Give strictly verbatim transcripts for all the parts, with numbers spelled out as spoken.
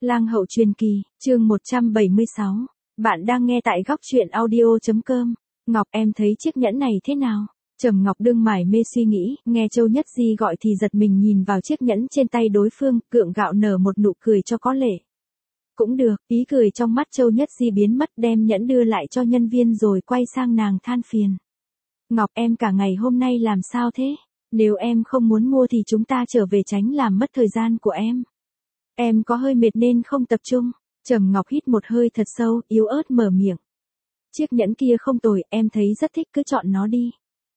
Lang hậu truyền kỳ, chương một trăm bảy mươi sáu. Bạn đang nghe tại góc truyện audio chấm com. Ngọc, em thấy chiếc nhẫn này thế nào? Trầm Ngọc đương mải mê suy nghĩ, nghe Châu Nhất Di gọi thì giật mình nhìn vào chiếc nhẫn trên tay đối phương, gượng gạo nở một nụ cười cho có lệ. Cũng được, ý cười trong mắt Châu Nhất Di biến mất, đem nhẫn đưa lại cho nhân viên rồi quay sang nàng than phiền. Ngọc, em cả ngày hôm nay làm sao thế? Nếu em không muốn mua thì chúng ta trở về tránh làm mất thời gian của em. Em có hơi mệt nên không tập trung. Trầm Ngọc hít một hơi thật sâu, yếu ớt mở miệng. Chiếc nhẫn kia không tồi, em thấy rất thích, cứ chọn nó đi.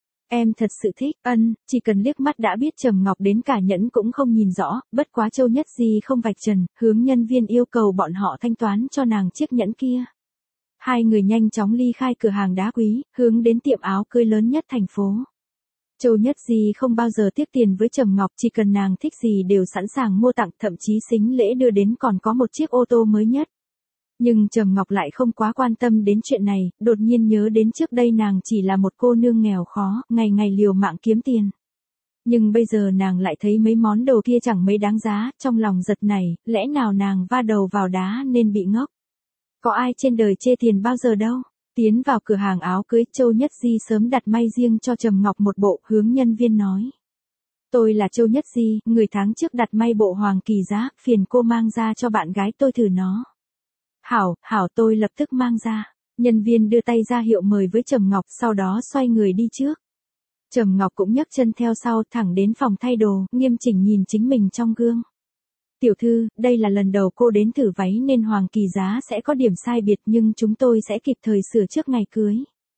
Em thật sự thích, ân, chỉ cần liếc mắt đã biết Trầm Ngọc đến cả nhẫn cũng không nhìn rõ, bất quá Châu Nhất Di không vạch trần, hướng nhân viên yêu cầu bọn họ thanh toán cho nàng chiếc nhẫn kia. Hai người nhanh chóng ly khai cửa hàng đá quý, hướng đến tiệm áo cưới lớn nhất thành phố. Châu Nhất Di không bao giờ tiếc tiền với Trầm Ngọc, chỉ cần nàng thích gì đều sẵn sàng mua tặng, thậm chí sính lễ đưa đến còn có một chiếc ô tô mới nhất. Nhưng Trầm Ngọc lại không quá quan tâm đến chuyện này, đột nhiên nhớ đến trước đây nàng chỉ là một cô nương nghèo khó, ngày ngày liều mạng kiếm tiền. Nhưng bây giờ nàng lại thấy mấy món đồ kia chẳng mấy đáng giá, trong lòng giật này, lẽ nào nàng va đầu vào đá nên bị ngốc. Có ai trên đời chê tiền bao giờ đâu. Tiến vào cửa hàng áo cưới, Châu Nhất Di sớm đặt may riêng cho Trầm Ngọc một bộ, hướng nhân viên nói. Tôi là Châu Nhất Di, người tháng trước đặt may bộ hoàng kỳ giá, phiền cô mang ra cho bạn gái tôi thử nó. Hảo, hảo, tôi lập tức mang ra. Nhân viên đưa tay ra hiệu mời với Trầm Ngọc, sau đó xoay người đi trước. Trầm Ngọc cũng nhấc chân theo sau, thẳng đến phòng thay đồ, nghiêm chỉnh nhìn chính mình trong gương. Tiểu thư, đây là lần đầu cô đến thử váy nên hoàng kỳ giá sẽ có điểm sai biệt, nhưng chúng tôi sẽ kịp thời sửa trước ngày cưới.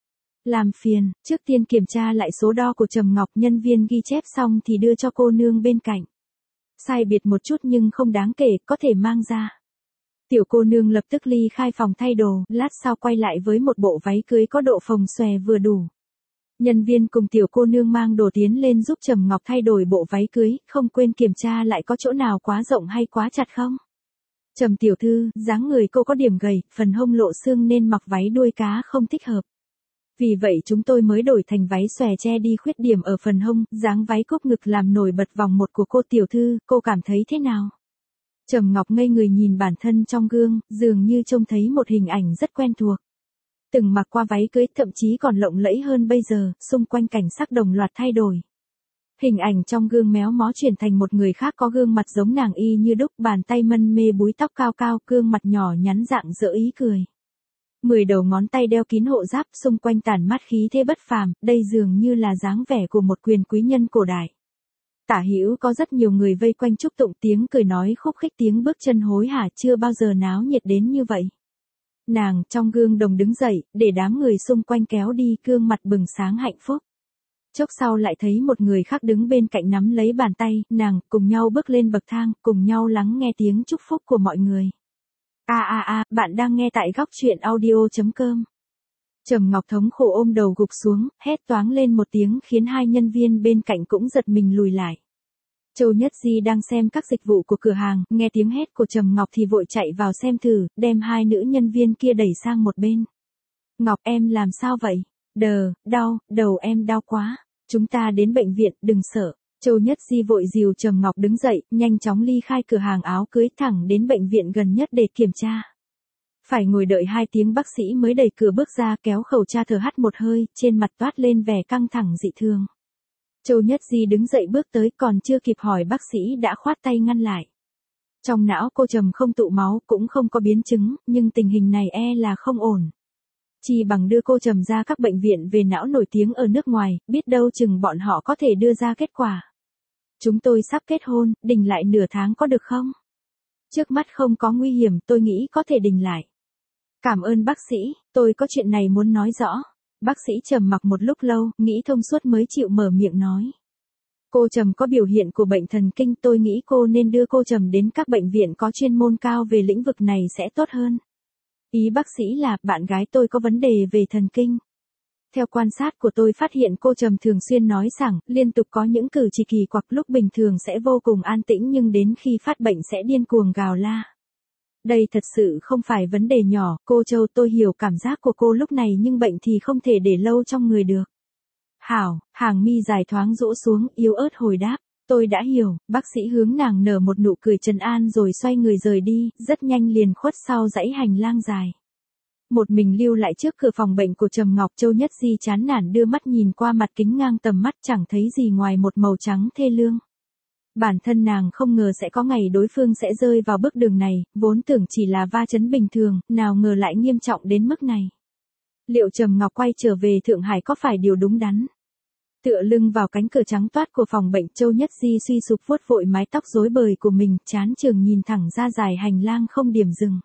Làm phiền, trước tiên kiểm tra lại số đo của Trầm Ngọc, nhân viên ghi chép xong thì đưa cho cô nương bên cạnh. Sai biệt một chút nhưng không đáng kể, có thể mang ra. Tiểu cô nương lập tức ly khai phòng thay đồ, lát sau quay lại với một bộ váy cưới có độ phồng xòe vừa đủ. Nhân viên cùng tiểu cô nương mang đồ tiến lên giúp Trầm Ngọc thay đổi bộ váy cưới, không quên kiểm tra lại có chỗ nào quá rộng hay quá chặt không. Trầm tiểu thư, dáng người cô có điểm gầy, phần hông lộ xương nên mặc váy đuôi cá không thích hợp. Vì vậy chúng tôi mới đổi thành váy xòe che đi khuyết điểm ở phần hông, dáng váy cúp ngực làm nổi bật vòng một của cô. Tiểu thư, cô cảm thấy thế nào? Trầm Ngọc ngây người nhìn bản thân trong gương, dường như trông thấy một hình ảnh rất quen thuộc. Từng mặc qua váy cưới, thậm chí còn lộng lẫy hơn bây giờ, xung quanh cảnh sắc đồng loạt thay đổi. Hình ảnh trong gương méo mó chuyển thành một người khác có gương mặt giống nàng y như đúc, bàn tay mân mê búi tóc cao cao, gương mặt nhỏ nhắn dạng dỡ ý cười. Mười đầu ngón tay đeo kín hộ giáp, xung quanh tản mát khí thế bất phàm, đây dường như là dáng vẻ của một quyền quý nhân cổ đại. Tả hữu có rất nhiều người vây quanh chúc tụng, tiếng cười nói khúc khích, tiếng bước chân hối hả, chưa bao giờ náo nhiệt đến như vậy. Nàng trong gương đồng đứng dậy, để đám người xung quanh kéo đi, gương mặt bừng sáng hạnh phúc. Chốc sau lại thấy một người khác đứng bên cạnh nắm lấy bàn tay, nàng, cùng nhau bước lên bậc thang, cùng nhau lắng nghe tiếng chúc phúc của mọi người. A a a, bạn đang nghe tại góc truyện audio chấm com. Trầm Ngọc thống khổ ôm đầu gục xuống, hét toáng lên một tiếng khiến hai nhân viên bên cạnh cũng giật mình lùi lại. Châu Nhất Di đang xem các dịch vụ của cửa hàng, nghe tiếng hét của Trầm Ngọc thì vội chạy vào xem thử, đem hai nữ nhân viên kia đẩy sang một bên. Ngọc, em làm sao vậy? Đờ, đau, đầu em đau quá. Chúng ta đến bệnh viện, đừng sợ. Châu Nhất Di vội dìu Trầm Ngọc đứng dậy, nhanh chóng ly khai cửa hàng áo cưới, thẳng đến bệnh viện gần nhất để kiểm tra. Phải ngồi đợi hai tiếng bác sĩ mới đẩy cửa bước ra, kéo khẩu tra, thở hắt một hơi, trên mặt toát lên vẻ căng thẳng dị thường. Châu Nhất Di đứng dậy bước tới, còn chưa kịp hỏi bác sĩ đã khoát tay ngăn lại. Trong não cô trầm không tụ máu, cũng không có biến chứng, nhưng tình hình này e là không ổn. Chỉ bằng đưa cô trầm ra các bệnh viện về não nổi tiếng ở nước ngoài, biết đâu chừng bọn họ có thể đưa ra kết quả. Chúng tôi sắp kết hôn, đình lại nửa tháng có được không? Trước mắt không có nguy hiểm, tôi nghĩ có thể đình lại. Cảm ơn bác sĩ, tôi có chuyện này muốn nói rõ. Bác sĩ trầm mặc một lúc lâu, nghĩ thông suốt mới chịu mở miệng nói. Cô trầm có biểu hiện của bệnh thần kinh, tôi nghĩ cô nên đưa cô trầm đến các bệnh viện có chuyên môn cao về lĩnh vực này sẽ tốt hơn. Ý bác sĩ là, bạn gái tôi có vấn đề về thần kinh. Theo quan sát của tôi phát hiện cô trầm thường xuyên nói sảng, liên tục có những cử chỉ kỳ quặc, lúc bình thường sẽ vô cùng an tĩnh nhưng đến khi phát bệnh sẽ điên cuồng gào la. Đây thật sự không phải vấn đề nhỏ, cô Châu, tôi hiểu cảm giác của cô lúc này nhưng bệnh thì không thể để lâu trong người được. Hảo, hàng mi dài thoáng rũ xuống, yếu ớt hồi đáp. Tôi đã hiểu, bác sĩ hướng nàng nở một nụ cười trấn an rồi xoay người rời đi, rất nhanh liền khuất sau dãy hành lang dài. Một mình lưu lại trước cửa phòng bệnh của Trầm Ngọc. Châu Nhất Di chán nản đưa mắt nhìn qua mặt kính ngang tầm mắt, chẳng thấy gì ngoài một màu trắng thê lương. Bản thân nàng không ngờ sẽ có ngày đối phương sẽ rơi vào bước đường này, vốn tưởng chỉ là va chấn bình thường, nào ngờ lại nghiêm trọng đến mức này. Liệu Trầm Ngọc quay trở về Thượng Hải có phải điều đúng đắn? Tựa lưng vào cánh cửa trắng toát của phòng bệnh, Châu Nhất Di suy sụp vuốt vội mái tóc rối bời của mình, chán chường nhìn thẳng ra dài hành lang không điểm dừng.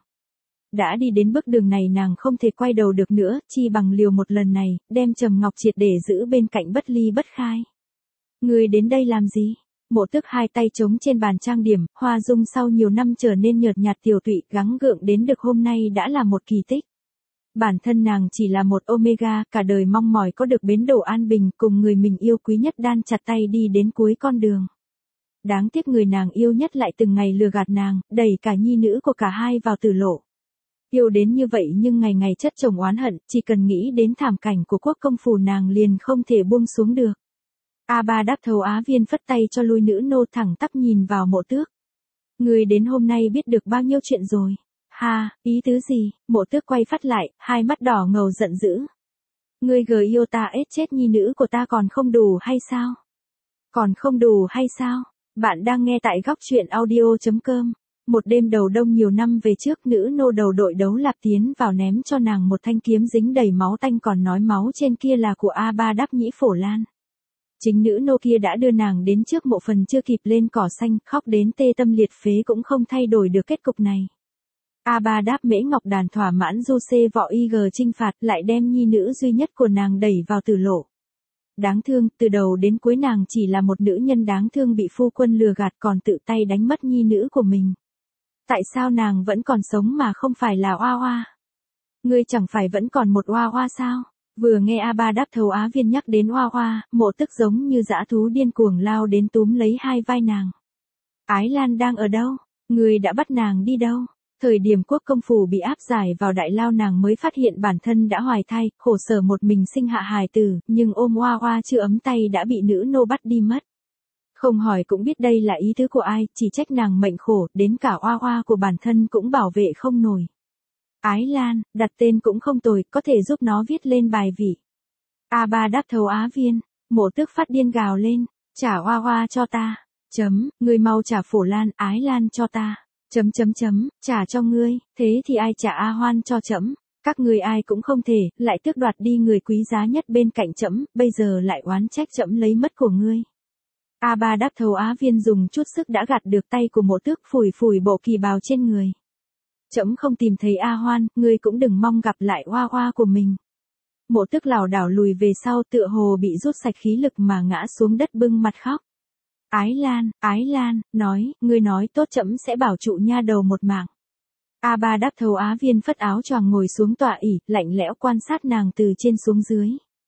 Đã đi đến bước đường này nàng không thể quay đầu được nữa, chi bằng liều một lần này, đem Trầm Ngọc triệt để giữ bên cạnh bất ly bất khai. Người đến đây làm gì? Mộ Tước hai tay trống trên bàn trang điểm, hoa dung sau nhiều năm trở nên nhợt nhạt tiều tụy, gắng gượng đến được hôm nay đã là một kỳ tích. Bản thân nàng chỉ là một omega, cả đời mong mỏi có được bến đỗ an bình, cùng người mình yêu quý nhất đan chặt tay đi đến cuối con đường. Đáng tiếc người nàng yêu nhất lại từng ngày lừa gạt nàng, đẩy cả nhi nữ của cả hai vào tử lộ. Yêu đến như vậy nhưng ngày ngày chất chồng oán hận, chỉ cần nghĩ đến thảm cảnh của quốc công phủ nàng liền không thể buông xuống được. A Ba Đáp Thầu Á Viên phất tay cho lui nữ nô, thẳng tắp nhìn vào Mộ Tước. Người đến hôm nay biết được bao nhiêu chuyện rồi. Ha, ý tứ gì? Mộ Tước quay phát lại, hai mắt đỏ ngầu giận dữ. Ngươi gờ yêu ta ết chết nhi nữ của ta còn không đủ hay sao? Còn không đủ hay sao? Bạn đang nghe tại góc truyện audio chấm com. Một đêm đầu đông nhiều năm về trước, nữ nô đầu đội Đấu Lạp tiến vào ném cho nàng một thanh kiếm dính đầy máu tanh, còn nói máu trên kia là của A Ba Đáp Nhĩ Phổ Lan. Chính nữ nô kia đã đưa nàng đến trước mộ phần chưa kịp lên cỏ xanh, khóc đến tê tâm liệt phế cũng không thay đổi được kết cục này. A Ba Đáp Mễ Ngọc Đàn thỏa mãn du xê võ y gờ chinh phạt, lại đem nhi nữ duy nhất của nàng đẩy vào tử lộ. Đáng thương, từ đầu đến cuối nàng chỉ là một nữ nhân đáng thương bị phu quân lừa gạt, còn tự tay đánh mất nhi nữ của mình. Tại sao nàng vẫn còn sống mà không phải là oa oa? Ngươi chẳng phải vẫn còn một oa oa sao? Vừa nghe A Ba Đáp Thầu Á Viên nhắc đến oa oa, Mộ Tức giống như dã thú điên cuồng lao đến túm lấy hai vai nàng. Ái Lan đang ở đâu? Ngươi đã bắt nàng đi đâu? Thời điểm quốc công phủ bị áp giải vào đại lao, nàng mới phát hiện bản thân đã hoài thai, khổ sở một mình sinh hạ hài tử, nhưng ôm oa oa chưa ấm tay đã bị nữ nô bắt đi mất. Không hỏi cũng biết đây là ý tứ của ai, chỉ trách nàng mệnh khổ, đến cả oa oa của bản thân cũng bảo vệ không nổi. Ái Lan, đặt tên cũng không tồi, có thể giúp nó viết lên bài vị. A Ba Đáp Thầu Á Viên, Mộ Tước phát điên gào lên, trả oa oa cho ta, chấm, ngươi mau trả Phổ Lan, Ái Lan cho ta, chấm chấm chấm, trả cho ngươi, thế thì ai trả A Hoan cho trẫm? Các ngươi ai cũng không thể, lại tước đoạt đi người quý giá nhất bên cạnh trẫm, bây giờ lại oán trách trẫm lấy mất của ngươi. A Ba Đáp Thầu Á Viên dùng chút sức đã gạt được tay của Mộ Tước, phủi phủi bộ kỳ bào trên người. Trẫm không tìm thấy A Hoan, ngươi cũng đừng mong gặp lại oa oa của mình. Mộ Tước lảo đảo lùi về sau, tựa hồ bị rút sạch khí lực mà ngã xuống đất bưng mặt khóc. Ái Lan, Ái Lan, nói, ngươi nói tốt trẫm sẽ bảo trụ nha đầu một mạng. A Ba Đáp Thầu Á Viên phất áo choàng ngồi xuống tọa ỷ, lạnh lẽo quan sát nàng từ trên xuống dưới.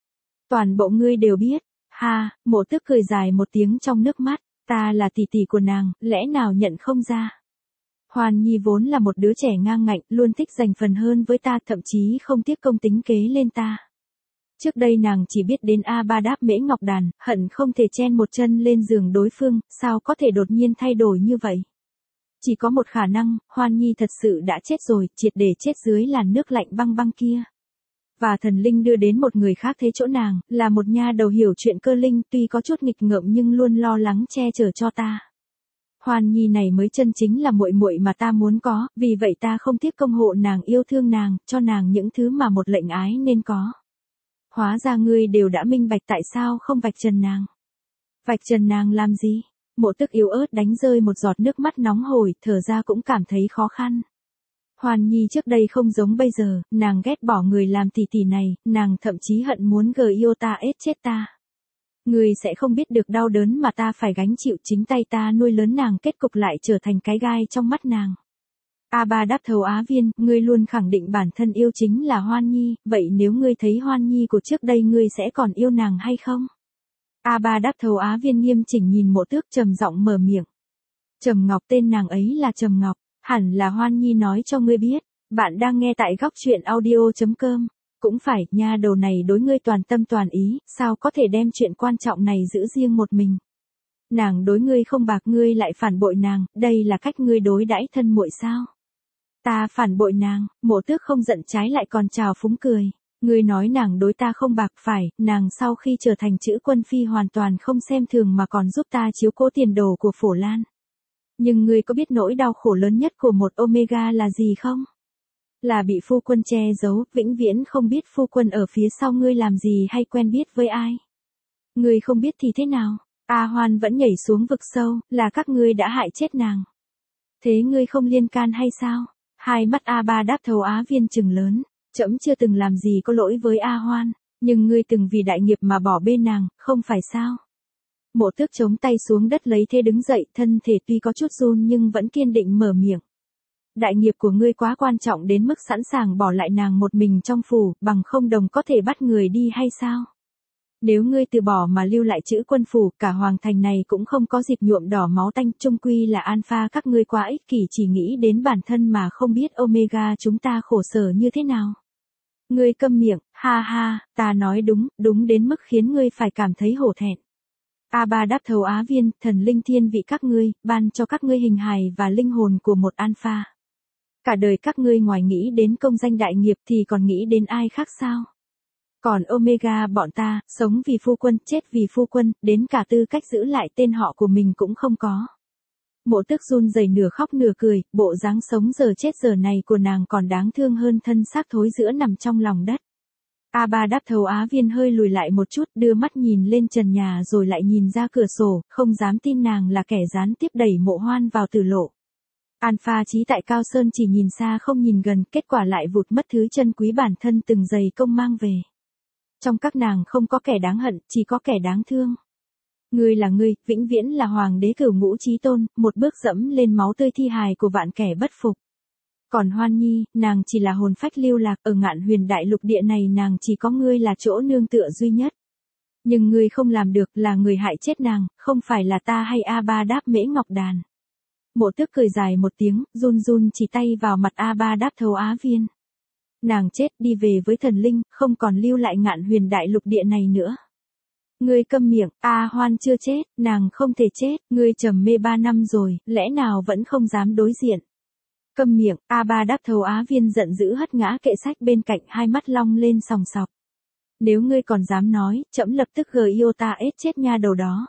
Toàn bộ ngươi đều biết. Ha, Mộ Tước cười dài một tiếng trong nước mắt, ta là tỷ tỷ của nàng, lẽ nào nhận không ra? Hoan Nhi vốn là một đứa trẻ ngang ngạnh, luôn thích giành phần hơn với ta, thậm chí không tiếc công tính kế lên ta. Trước đây nàng chỉ biết đến A Ba Đáp Mễ Ngọc Đàn, hận không thể chen một chân lên giường đối phương, sao có thể đột nhiên thay đổi như vậy? Chỉ có một khả năng, Hoan Nhi thật sự đã chết rồi, triệt để chết dưới làn nước lạnh băng băng kia. Và thần linh đưa đến một người khác thế chỗ nàng, là một nha đầu hiểu chuyện cơ linh, tuy có chút nghịch ngợm nhưng luôn lo lắng che chở cho ta. Hoan Nhi này mới chân chính là muội muội mà ta muốn có, vì vậy ta không tiếc công hộ nàng, yêu thương nàng, cho nàng những thứ mà một lệnh ái nên có. Hóa ra ngươi đều đã minh bạch, tại sao không vạch trần nàng? Vạch trần nàng làm gì? Mộ Tức yếu ớt đánh rơi một giọt nước mắt nóng hổi, thở ra cũng cảm thấy khó khăn. Hoan Nhi trước đây không giống bây giờ, nàng ghét bỏ người làm tỷ tỷ này, nàng thậm chí hận muốn gờ yêu ta ết chết ta. Ngươi sẽ không biết được đau đớn mà ta phải gánh chịu, chính tay ta nuôi lớn nàng, kết cục lại trở thành cái gai trong mắt nàng. A Ba Đáp Thầu Á Viên, ngươi luôn khẳng định bản thân yêu chính là Hoan Nhi, vậy nếu ngươi thấy Hoan Nhi của trước đây ngươi sẽ còn yêu nàng hay không? A Ba Đáp Thầu Á Viên nghiêm chỉnh nhìn Mộ Tước, trầm giọng mở miệng. Trầm Ngọc, tên nàng ấy là Trầm Ngọc, hẳn là Hoan Nhi nói cho ngươi biết. Bạn đang nghe tại góc truyện audio chấm com. Cũng phải, nha đầu này đối ngươi toàn tâm toàn ý, sao có thể đem chuyện quan trọng này giữ riêng một mình. Nàng đối ngươi không bạc ngươi lại phản bội nàng, đây là cách ngươi đối đãi thân muội sao? Ta phản bội nàng, Mộ Tước không giận trái lại còn trào phúng cười. Ngươi nói nàng đối ta không bạc phải, nàng sau khi trở thành chữ quân phi hoàn toàn không xem thường mà còn giúp ta chiếu cố tiền đồ của Phổ Lan. Nhưng ngươi có biết nỗi đau khổ lớn nhất của một Omega là gì không? Là bị phu quân che giấu, vĩnh viễn không biết phu quân ở phía sau ngươi làm gì hay quen biết với ai. Ngươi không biết thì thế nào? A Hoan vẫn nhảy xuống vực sâu, là các ngươi đã hại chết nàng. Thế ngươi không liên can hay sao? Hai mắt A Ba Đáp Thầu Á Viên trừng lớn, trẫm chưa từng làm gì có lỗi với A Hoan, nhưng ngươi từng vì đại nghiệp mà bỏ bê nàng, không phải sao? Mộ Tước chống tay xuống đất lấy thế đứng dậy, thân thể tuy có chút run nhưng vẫn kiên định mở miệng. Đại nghiệp của ngươi quá quan trọng đến mức sẵn sàng bỏ lại nàng một mình trong phủ, bằng không đồng có thể bắt người đi hay sao? Nếu ngươi từ bỏ mà lưu lại chữ quân phủ, cả hoàng thành này cũng không có dịp nhuộm đỏ máu tanh, chung quy là Alpha các ngươi quá ích kỷ chỉ nghĩ đến bản thân mà không biết Omega chúng ta khổ sở như thế nào. Ngươi câm miệng, ha ha, ta nói đúng, đúng đến mức khiến ngươi phải cảm thấy hổ thẹn. A Ba Đáp Thầu Á Viên, thần linh thiên vị các ngươi, ban cho các ngươi hình hài và linh hồn của một Alpha. Cả đời các ngươi ngoài nghĩ đến công danh đại nghiệp thì còn nghĩ đến ai khác sao? Còn Omega bọn ta, sống vì phu quân, chết vì phu quân, đến cả tư cách giữ lại tên họ của mình cũng không có. Mộ Tước run rẩy nửa khóc nửa cười, bộ dáng sống giờ chết giờ này của nàng còn đáng thương hơn thân xác thối rữa nằm trong lòng đất. A Ba Đáp Thầu Á Viên hơi lùi lại một chút, đưa mắt nhìn lên trần nhà rồi lại nhìn ra cửa sổ, không dám tin nàng là kẻ gián tiếp đẩy Mộ Hoan vào tử lộ. Alpha chí tại Cao Sơn chỉ nhìn xa không nhìn gần, kết quả lại vụt mất thứ chân quý bản thân từng dày công mang về. Trong các nàng không có kẻ đáng hận, chỉ có kẻ đáng thương. Ngươi là ngươi, vĩnh viễn là hoàng đế cửu ngũ chí tôn, một bước dẫm lên máu tươi thi hài của vạn kẻ bất phục. Còn Hoan Nhi, nàng chỉ là hồn phách lưu lạc, ở Ngạn Huyền đại lục địa này nàng chỉ có ngươi là chỗ nương tựa duy nhất. Nhưng ngươi không làm được, là người hại chết nàng, không phải là ta hay A Ba Đáp Mễ Ngọc Đàn. Mộ Tước cười dài một tiếng, run run chỉ tay vào mặt A Ba Đáp Thầu Á Viên. Nàng chết đi về với thần linh, không còn lưu lại Ngạn Huyền đại lục địa này nữa. Ngươi câm miệng, A Hoan chưa chết, nàng không thể chết, ngươi trầm mê ba năm rồi, lẽ nào vẫn không dám đối diện. Câm miệng, A Ba Đáp Thầu Á Viên giận dữ hất ngã kệ sách bên cạnh, hai mắt long lên sòng sọc. Nếu ngươi còn dám nói, trẫm lập tức gờ yêu ta ết chết nha đầu đó.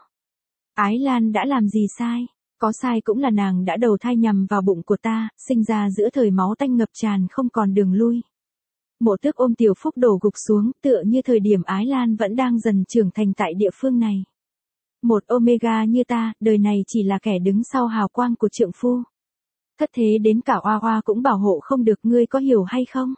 Ái Lan đã làm gì sai? Có sai cũng là nàng đã đầu thai nhằm vào bụng của ta, sinh ra giữa thời máu tanh ngập tràn không còn đường lui. Mộ Tước ôm Tiểu Phúc đổ gục xuống, tựa như thời điểm Ái Lan vẫn đang dần trưởng thành tại địa phương này. Một Omega như ta, đời này chỉ là kẻ đứng sau hào quang của trượng phu. Thất thế đến cả Oa Oa cũng bảo hộ không được, ngươi có hiểu hay không?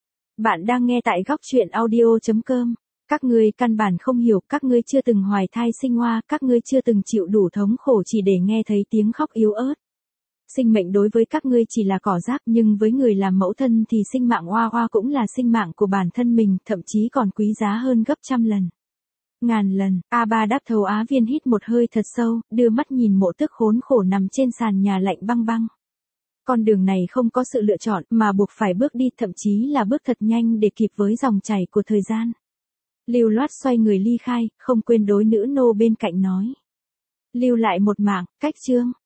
Bạn đang nghe tại góc truyện audio chấm com. Các ngươi căn bản không hiểu, các ngươi chưa từng hoài thai sinh hoa, các ngươi chưa từng chịu đủ thống khổ chỉ để nghe thấy tiếng khóc yếu ớt. Sinh mệnh đối với các ngươi chỉ là cỏ rác, nhưng với người làm mẫu thân thì sinh mạng Oa Oa cũng là sinh mạng của bản thân mình, thậm chí còn quý giá hơn gấp trăm lần. Ngàn lần. A Ba Đáp Thầu Á Viên hít một hơi thật sâu, đưa mắt nhìn Mộ Tước khốn khổ nằm trên sàn nhà lạnh băng băng. Con đường này không có sự lựa chọn, mà buộc phải bước đi, thậm chí là bước thật nhanh để kịp với dòng chảy của thời gian. Lưu loát xoay người ly khai, không quên đối nữ nô bên cạnh nói. Lưu lại một mạng, cách chương.